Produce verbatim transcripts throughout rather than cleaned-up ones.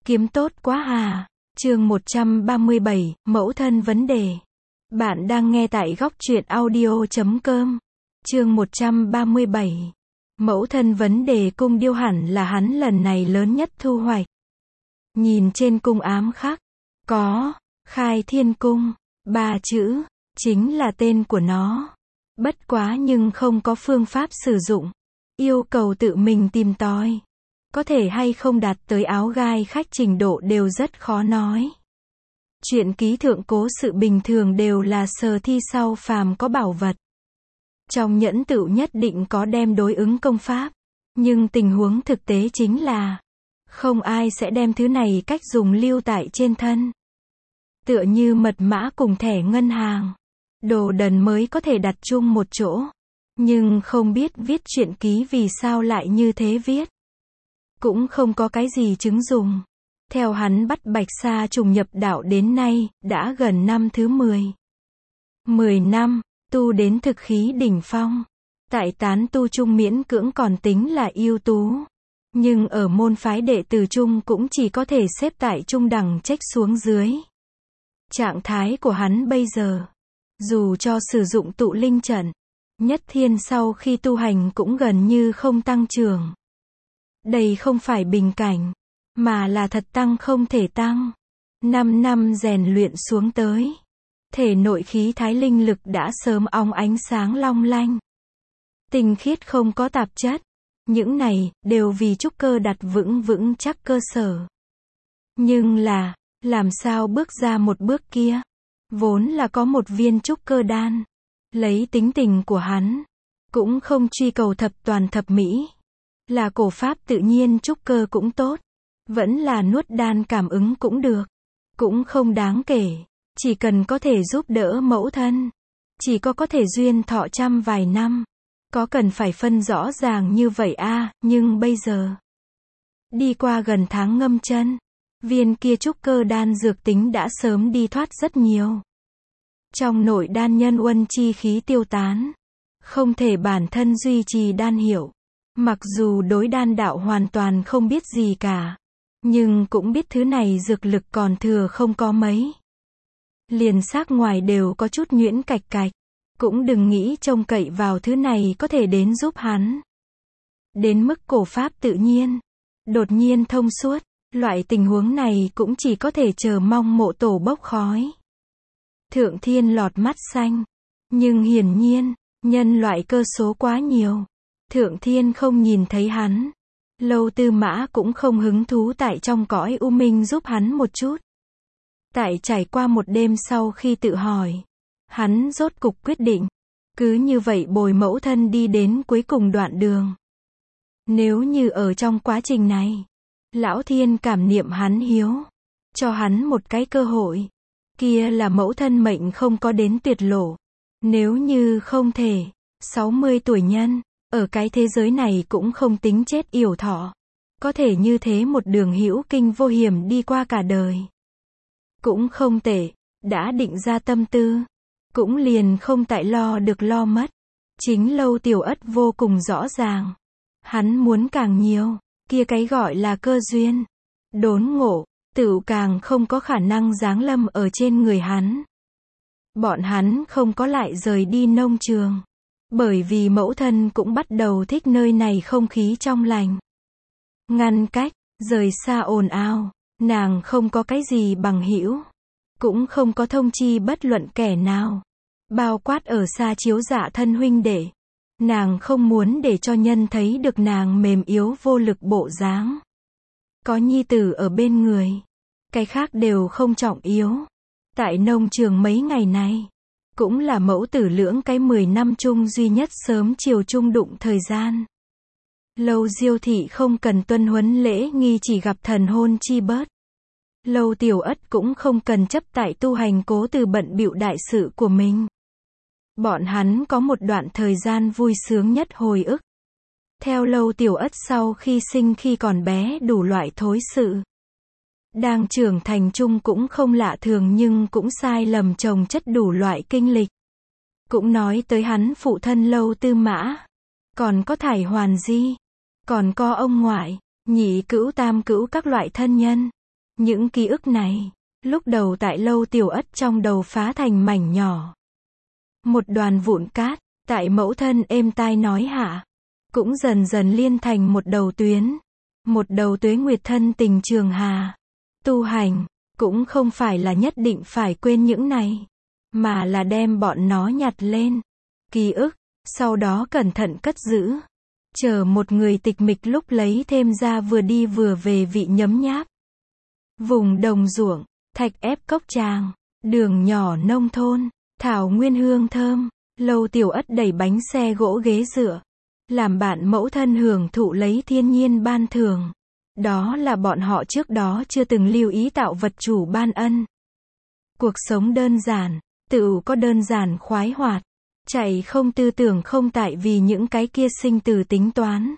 Kiếm tốt quá hà. Chương một trăm ba mươi bảy, mẫu thân vấn đề. Bạn đang nghe tại góc truyện audio chấm com. Chương một trăm ba mươi bảy. Mẫu thân vấn đề cung điêu hẳn là hắn lần này lớn nhất thu hoạch. Nhìn trên cung ám khắc, có, Khai Thiên Cung, ba chữ, chính là tên của nó. Bất quá nhưng không có phương pháp sử dụng. Yêu cầu tự mình tìm tòi. Có thể hay không đạt tới áo gai khách trình độ đều rất khó nói. Chuyện ký thượng cố sự bình thường đều là sờ thi sau phàm có bảo vật. Trong nhẫn tựu nhất định có đem đối ứng công pháp. Nhưng tình huống thực tế chính là không ai sẽ đem thứ này cách dùng lưu tại trên thân. Tựa như mật mã cùng thẻ ngân hàng. Đồ đần mới có thể đặt chung một chỗ. Nhưng không biết viết truyện ký vì sao lại như thế viết. Cũng không có cái gì chứng dùng. Theo hắn bắt Bạch Sa trùng nhập đạo đến nay, đã gần năm thứ mười. mười năm, tu đến thực khí đỉnh phong. Tại tán tu trung miễn cưỡng còn tính là ưu tú. Nhưng ở môn phái đệ tử trung cũng chỉ có thể xếp tại trung đẳng trách xuống dưới. Trạng thái của hắn bây giờ, dù cho sử dụng tụ linh trận, nhất thiên sau khi tu hành cũng gần như không tăng trưởng. Đây không phải bình cảnh, mà là thật tăng không thể tăng. Năm năm rèn luyện xuống tới. Thể nội khí thái linh lực đã sớm óng ánh sáng long lanh. Tinh khiết không có tạp chất. Những này, đều vì trúc cơ đặt vững vững chắc cơ sở. Nhưng là, làm sao bước ra một bước kia? Vốn là có một viên trúc cơ đan. Lấy tính tình của hắn, cũng không truy cầu thập toàn thập mỹ. Là cổ pháp tự nhiên trúc cơ cũng tốt. Vẫn là nuốt đan cảm ứng cũng được. Cũng không đáng kể. Chỉ cần có thể giúp đỡ mẫu thân. Chỉ có có thể duyên thọ trăm vài năm. Có cần phải phân rõ ràng như vậy a à, nhưng bây giờ. Đi qua gần tháng ngâm chân. Viên kia trúc cơ đan dược tính đã sớm đi thoát rất nhiều. Trong nội đan nhân uân chi khí tiêu tán. Không thể bản thân duy trì đan hiệu. Mặc dù đối đan đạo hoàn toàn không biết gì cả. Nhưng cũng biết thứ này dược lực còn thừa không có mấy. Liền xác ngoài đều có chút nhuyễn cạch cạch. Cũng đừng nghĩ trông cậy vào thứ này có thể đến giúp hắn. Đến mức cổ pháp tự nhiên. Đột nhiên thông suốt. Loại tình huống này cũng chỉ có thể chờ mong mộ tổ bốc khói. Thượng thiên lọt mắt xanh. Nhưng hiển nhiên, nhân loại cơ số quá nhiều. Thượng thiên không nhìn thấy hắn. Lâu Tư Mã cũng không hứng thú tại trong cõi u minh giúp hắn một chút. Tại trải qua một đêm sau khi tự hỏi. Hắn rốt cục quyết định. Cứ như vậy bồi mẫu thân đi đến cuối cùng đoạn đường. Nếu như ở trong quá trình này, Lão Thiên cảm niệm hắn hiếu. Cho hắn một cái cơ hội. Kia là mẫu thân mệnh không có đến tuyệt lộ. Nếu như không thể, sáu mươi tuổi nhân, ở cái thế giới này cũng không tính chết yểu thọ. Có thể như thế một đường hữu kinh vô hiểm đi qua cả đời. Cũng không tệ, đã định ra tâm tư. Cũng liền không tại lo được lo mất. Chính Lâu Tiểu Ất vô cùng rõ ràng. Hắn muốn càng nhiều, kia cái gọi là cơ duyên. Đốn ngộ, tựu càng không có khả năng giáng lâm ở trên người hắn. Bọn hắn không có lại rời đi nông trường. Bởi vì mẫu thân cũng bắt đầu thích nơi này không khí trong lành. Ngăn cách, rời xa ồn ào. Nàng không có cái gì bằng hữu. Cũng không có thông chi bất luận kẻ nào. Bao quát ở xa chiếu dạ thân huynh đệ. Nàng không muốn để cho nhân thấy được nàng mềm yếu vô lực bộ dáng. Có nhi tử ở bên người. Cái khác đều không trọng yếu. Tại nông trường mấy ngày này. Cũng là mẫu tử lưỡng cái mười năm chung duy nhất sớm chiều chung đụng thời gian. Lâu Diêu thị không cần tuân huấn lễ nghi chỉ gặp thần hôn chi bớt. Lâu Tiểu Ất cũng không cần chấp tại tu hành cố từ bận bịu đại sự của mình. Bọn hắn có một đoạn thời gian vui sướng nhất hồi ức. Theo Lâu Tiểu Ất sau khi sinh khi còn bé đủ loại thối sự. Đang trưởng thành chung cũng không lạ thường nhưng cũng sai lầm chồng chất đủ loại kinh lịch. Cũng nói tới hắn phụ thân Lâu Tư Mã. Còn có Thải Hoàn Di. Còn có ông ngoại, nhị cữu tam cữu các loại thân nhân. Những ký ức này, lúc đầu tại Lâu Tiểu Ất trong đầu phá thành mảnh nhỏ. Một đoàn vụn cát, tại mẫu thân êm tai nói hạ, cũng dần dần liên thành một đầu tuyến. Một đầu tuế nguyệt thân tình trường hà. Tu hành, cũng không phải là nhất định phải quên những này, mà là đem bọn nó nhặt lên. Ký ức, sau đó cẩn thận cất giữ. Chờ một người tịch mịch lúc lấy thêm ra vừa đi vừa về vị nhấm nháp. Vùng đồng ruộng, thạch ép cốc tràng, đường nhỏ nông thôn, thảo nguyên hương thơm, Lâu Tiểu Ất đẩy bánh xe gỗ ghế dựa, làm bạn mẫu thân hưởng thụ lấy thiên nhiên ban thưởng. Đó là bọn họ trước đó chưa từng lưu ý tạo vật chủ ban ân. Cuộc sống đơn giản, tự có đơn giản khoái hoạt, chạy không tư tưởng không tại vì những cái kia sinh tử tính toán.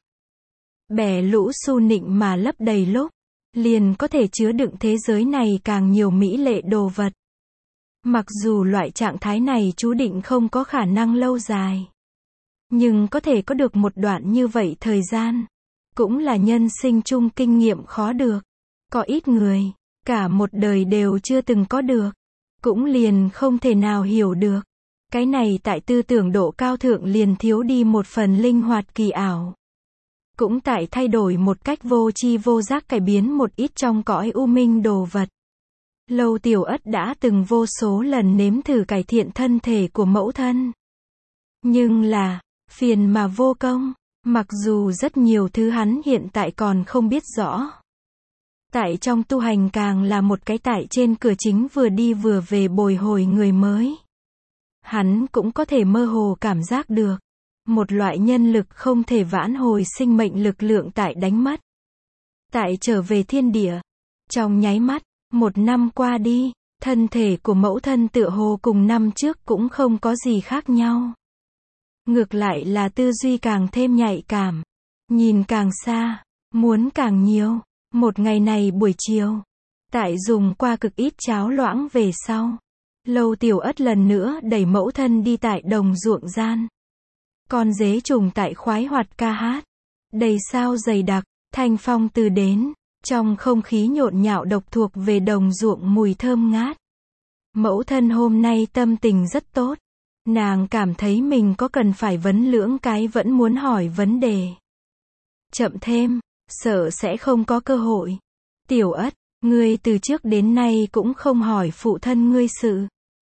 Bẻ lũ xu nịnh mà lấp đầy lúc, liền có thể chứa đựng thế giới này càng nhiều mỹ lệ đồ vật. Mặc dù loại trạng thái này chú định không có khả năng lâu dài, nhưng có thể có được một đoạn như vậy thời gian, cũng là nhân sinh chung kinh nghiệm khó được. Có ít người, cả một đời đều chưa từng có được, cũng liền không thể nào hiểu được. Cái này tại tư tưởng độ cao thượng liền thiếu đi một phần linh hoạt kỳ ảo. Cũng tại thay đổi một cách vô tri vô giác cải biến một ít trong cõi u minh đồ vật. Lâu Tiểu Ất đã từng vô số lần nếm thử cải thiện thân thể của mẫu thân. Nhưng là, phiền mà vô công, mặc dù rất nhiều thứ hắn hiện tại còn không biết rõ. Tại trong tu hành càng là một cái tại trên cửa chính vừa đi vừa về bồi hồi người mới. Hắn cũng có thể mơ hồ cảm giác được. Một loại nhân lực không thể vãn hồi sinh mệnh lực lượng tại đánh mất. Tại trở về thiên địa. Trong nháy mắt, một năm qua đi, thân thể của mẫu thân tựa hồ cùng năm trước cũng không có gì khác nhau. Ngược lại là tư duy càng thêm nhạy cảm. Nhìn càng xa, muốn càng nhiều. Một ngày này buổi chiều, tại dùng qua cực ít cháo loãng về sau, Lâu Tiểu Ất lần nữa đẩy mẫu thân đi tại đồng ruộng gian. Con dế trùng tại khoái hoạt ca hát, đầy sao dày đặc, thanh phong từ đến, trong không khí nhộn nhạo độc thuộc về đồng ruộng mùi thơm ngát. Mẫu thân hôm nay tâm tình rất tốt, nàng cảm thấy mình có cần phải vấn lưỡng cái vẫn muốn hỏi vấn đề. Chậm thêm, sợ sẽ không có cơ hội. Tiểu Ất, ngươi từ trước đến nay cũng không hỏi phụ thân ngươi sự.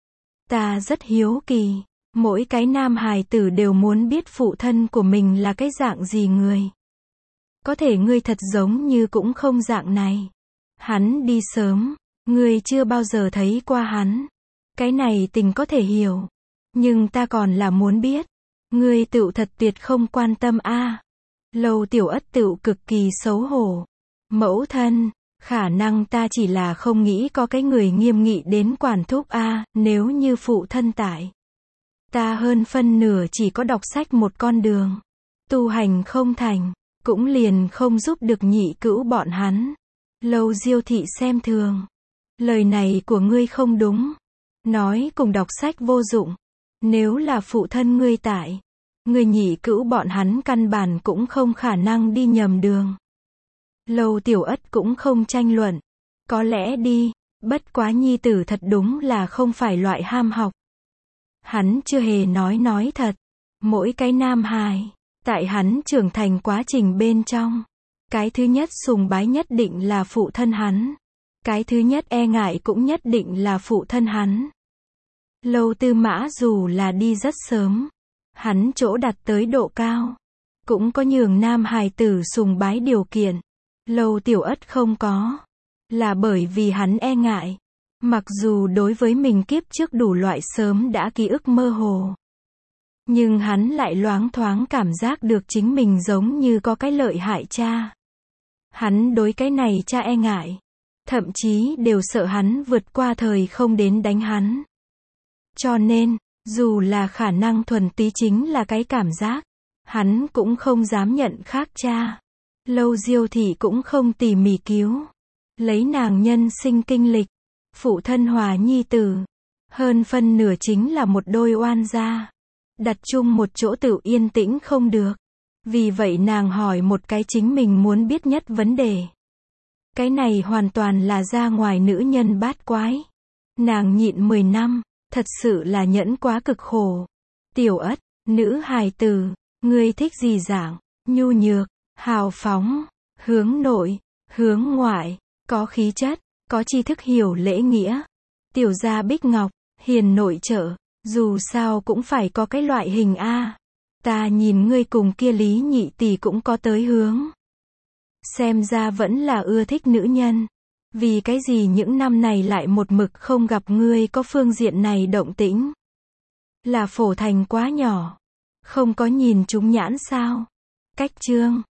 Ta rất hiếu kỳ, mỗi cái nam hài tử đều muốn biết phụ thân của mình là cái dạng gì người. Có thể ngươi thật giống như cũng không dạng này. Hắn đi sớm, ngươi chưa bao giờ thấy qua hắn. Cái này tình có thể hiểu, nhưng ta còn là muốn biết. Ngươi tựu thật tuyệt không quan tâm a. À. Lâu Tiểu Ất tựu cực kỳ xấu hổ. Mẫu thân, khả năng ta chỉ là không nghĩ có cái người nghiêm nghị đến quản thúc a, à, nếu như phụ thân tại. Ta hơn phân nửa chỉ có đọc sách một con đường. Tu hành không thành, cũng liền không giúp được nhị cữu bọn hắn. Lâu Diêu thị xem thường. Lời này của ngươi không đúng. Nói cùng đọc sách vô dụng. Nếu là phụ thân ngươi tại, người nhị cữu bọn hắn căn bản cũng không khả năng đi nhầm đường. Lâu Tiểu Ất cũng không tranh luận. Có lẽ đi, bất quá nhi tử thật đúng là không phải loại ham học. Hắn chưa hề nói nói thật. Mỗi cái nam hài, tại hắn trưởng thành quá trình bên trong, cái thứ nhất sùng bái nhất định là phụ thân hắn. Cái thứ nhất e ngại cũng nhất định là phụ thân hắn. Lâu Tư Mã dù là đi rất sớm, hắn chỗ đặt tới độ cao, cũng có nhường nam hài tử sùng bái điều kiện. Lâu Tiểu Ất không có, là bởi vì hắn e ngại. Mặc dù đối với mình kiếp trước đủ loại sớm đã ký ức mơ hồ, nhưng hắn lại loáng thoáng cảm giác được chính mình giống như có cái lợi hại cha. Hắn đối cái này cha e ngại, thậm chí đều sợ hắn vượt qua thời không đến đánh hắn. Cho nên, dù là khả năng thuần túy chính là cái cảm giác, hắn cũng không dám nhận khác cha. Lâu Diêu thị cũng không tỉ mỉ cứu. Lấy nàng nhân sinh kinh lịch, phụ thân hòa nhi tử, hơn phân nửa chính là một đôi oan gia. Đặt chung một chỗ tự yên tĩnh không được. Vì vậy nàng hỏi một cái chính mình muốn biết nhất vấn đề. Cái này hoàn toàn là ra ngoài nữ nhân bát quái. Nàng nhịn mười năm, thật sự là nhẫn quá cực khổ. Tiểu Ất, nữ hài tử, ngươi thích gì dạng? Nhu nhược, hào phóng, hướng nội, hướng ngoại, có khí chất, có tri thức hiểu lễ nghĩa. Tiểu gia Bích Ngọc, hiền nội trợ, dù sao cũng phải có cái loại hình A. Ta nhìn ngươi cùng kia Lý nhị tỷ cũng có tới hướng. Xem ra vẫn là ưa thích nữ nhân. Vì cái gì những năm này lại một mực không gặp ngươi có phương diện này động tĩnh? Là phổ thành quá nhỏ. Không có nhìn chúng nhãn sao? Cách chương.